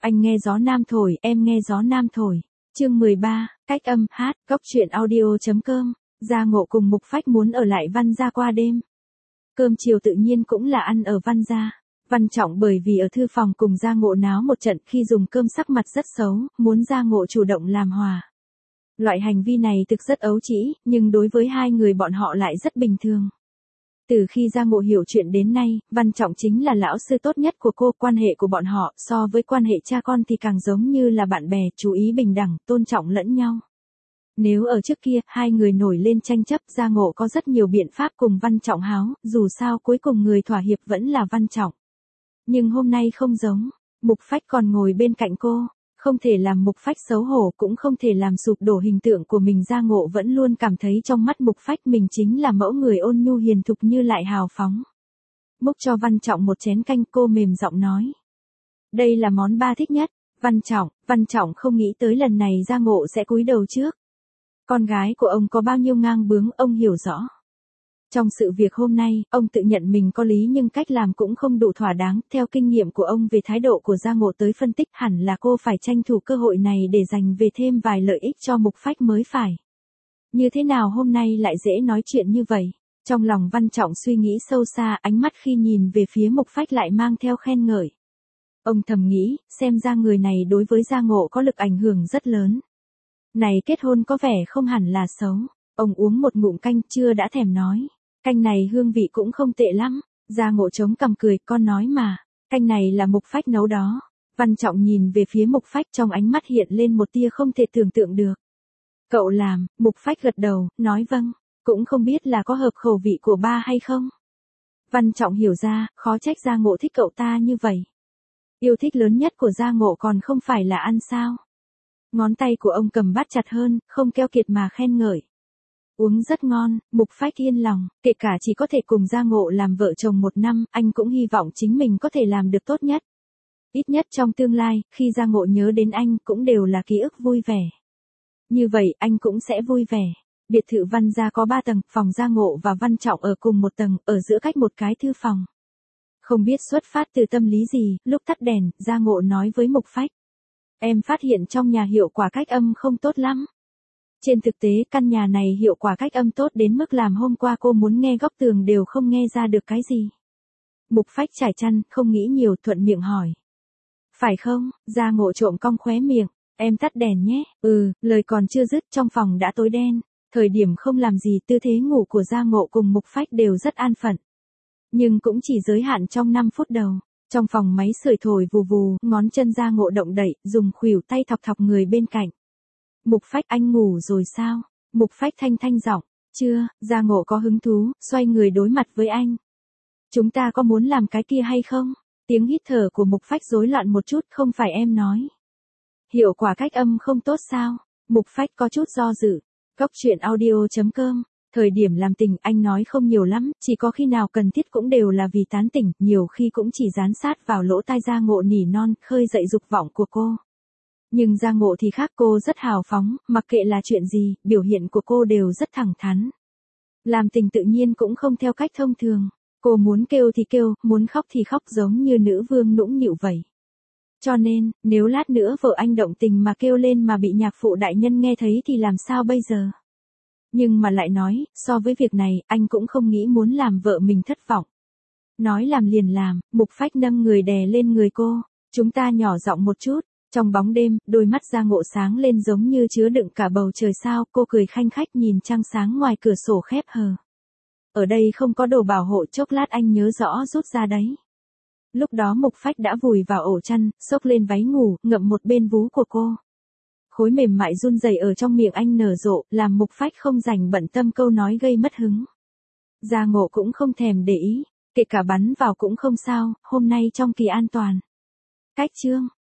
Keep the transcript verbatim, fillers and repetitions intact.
Anh nghe gió nam thổi, em nghe gió nam thổi. Chương mười ba, cách âm, hát, góc truyện audio.com. Gia Ngộ cùng Mục Phách muốn ở lại Văn gia qua đêm. Cơm chiều tự nhiên cũng là ăn ở Văn gia. Văn Trọng bởi vì ở thư phòng cùng Gia Ngộ náo một trận khi dùng cơm sắc mặt rất xấu, muốn Gia Ngộ chủ động làm hòa. Loại hành vi này thực rất ấu trĩ, nhưng đối với hai người bọn họ lại rất bình thường. Từ khi Gia Ngộ hiểu chuyện đến nay, Văn Trọng chính là lão sư tốt nhất của cô, quan hệ của bọn họ so với quan hệ cha con thì càng giống như là bạn bè, chú ý bình đẳng, tôn trọng lẫn nhau. Nếu ở trước kia, hai người nổi lên tranh chấp, Gia Ngộ có rất nhiều biện pháp cùng Văn Trọng háo, dù sao cuối cùng người thỏa hiệp vẫn là Văn Trọng. Nhưng hôm nay không giống, Mục Phách còn ngồi bên cạnh cô, không thể làm Mục Phách xấu hổ, cũng không thể làm sụp đổ hình tượng của mình. Gia Ngộ vẫn luôn cảm thấy trong mắt Mục Phách mình chính là mẫu người ôn nhu hiền thục như lại hào phóng. Múc cho Văn Trọng một chén canh, cô mềm giọng nói. Đây là món ba thích nhất. Văn Trọng, Văn Trọng không nghĩ tới lần này Gia Ngộ sẽ cúi đầu trước. Con gái của ông có bao nhiêu ngang bướng, ông hiểu rõ. Trong sự việc hôm nay, ông tự nhận mình có lý nhưng cách làm cũng không đủ thỏa đáng. Theo kinh nghiệm của ông về thái độ của Gia Ngộ tới phân tích, hẳn là cô phải tranh thủ cơ hội này để giành về thêm vài lợi ích cho Mục Phách mới phải. Như thế nào hôm nay lại dễ nói chuyện như vậy? Trong lòng Văn Trọng suy nghĩ sâu xa, ánh mắt khi nhìn về phía Mục Phách lại mang theo khen ngợi. Ông thầm nghĩ, xem ra người này đối với Gia Ngộ có lực ảnh hưởng rất lớn. Này kết hôn có vẻ không hẳn là xấu. Ông uống một ngụm canh, chưa đã thèm nói. Canh này hương vị cũng không tệ lắm. Gia Ngộ chống cằm cười, con nói mà. Canh này là Mục Phách nấu đó. Văn Trọng nhìn về phía Mục Phách, trong ánh mắt hiện lên một tia không thể tưởng tượng được. Cậu làm? Mục Phách gật đầu, nói vâng. Cũng không biết là có hợp khẩu vị của ba hay không. Văn Trọng hiểu ra, khó trách Gia Ngộ thích cậu ta như vậy. Yêu thích lớn nhất của Gia Ngộ còn không phải là ăn sao? Ngón tay của ông cầm bát chặt hơn, không keo kiệt mà khen ngợi. Uống rất ngon. Mục Phách yên lòng, kể cả chỉ có thể cùng Gia Ngộ làm vợ chồng một năm, anh cũng hy vọng chính mình có thể làm được tốt nhất. Ít nhất trong tương lai, khi Gia Ngộ nhớ đến anh cũng đều là ký ức vui vẻ. Như vậy anh cũng sẽ vui vẻ. Biệt thự Văn gia có ba tầng, phòng Gia Ngộ và Văn Trọng ở cùng một tầng, ở giữa cách một cái thư phòng. Không biết xuất phát từ tâm lý gì, lúc tắt đèn, Gia Ngộ nói với Mục Phách. Em phát hiện trong nhà hiệu quả cách âm không tốt lắm. Trên thực tế căn nhà này hiệu quả cách âm tốt đến mức làm hôm qua cô muốn nghe góc tường đều không nghe ra được cái gì. Mục Phách trải chăn, không nghĩ nhiều, thuận miệng hỏi. Phải không? Gia Ngộ trộm cong khóe miệng. Em tắt đèn nhé. Ừ, lời còn chưa dứt trong phòng đã tối đen. Thời điểm không làm gì, tư thế ngủ của Gia Ngộ cùng Mục Phách đều rất an phận. Nhưng cũng chỉ giới hạn trong năm phút đầu. Trong phòng máy sưởi thổi vù vù, ngón chân Gia Ngộ động đậy, dùng khuỷu tay thọc thọc người bên cạnh. Mục Phách, anh ngủ rồi sao? Mục Phách thanh thanh giọng. Chưa. Gia Ngộ có hứng thú, xoay người đối mặt với anh. Chúng ta có muốn làm cái kia hay không? Tiếng hít thở của Mục Phách rối loạn một chút, không phải em nói. Hiệu quả cách âm không tốt sao? Mục Phách có chút do dự. Góc truyện audio.com. Thời điểm làm tình anh nói không nhiều lắm, chỉ có khi nào cần thiết cũng đều là vì tán tỉnh, nhiều khi cũng chỉ dán sát vào lỗ tai Gia Ngộ nỉ non, khơi dậy dục vọng của cô. Nhưng Gia Ngộ thì khác, cô rất hào phóng, mặc kệ là chuyện gì, biểu hiện của cô đều rất thẳng thắn. Làm tình tự nhiên cũng không theo cách thông thường. Cô muốn kêu thì kêu, muốn khóc thì khóc giống như nữ vương nũng nịu vậy. Cho nên, nếu lát nữa vợ anh động tình mà kêu lên mà bị nhạc phụ đại nhân nghe thấy thì làm sao bây giờ? Nhưng mà lại nói, so với việc này, anh cũng không nghĩ muốn làm vợ mình thất vọng. Nói làm liền làm, Mục Phách nâng người đè lên người cô. Chúng ta nhỏ giọng một chút. Trong bóng đêm, đôi mắt Gia Ngộ sáng lên giống như chứa đựng cả bầu trời sao, cô cười khanh khách nhìn trăng sáng ngoài cửa sổ khép hờ. Ở đây không có đồ bảo hộ, chốc lát anh nhớ rõ rút ra đấy. Lúc đó Mục Phách đã vùi vào ổ chăn, xốc lên váy ngủ, ngậm một bên vú của cô. Khối mềm mại run rẩy ở trong miệng anh nở rộ, làm Mục Phách không rảnh bận tâm câu nói gây mất hứng. Gia Ngộ cũng không thèm để ý, kể cả bắn vào cũng không sao, hôm nay trong kỳ an toàn. Cách chương.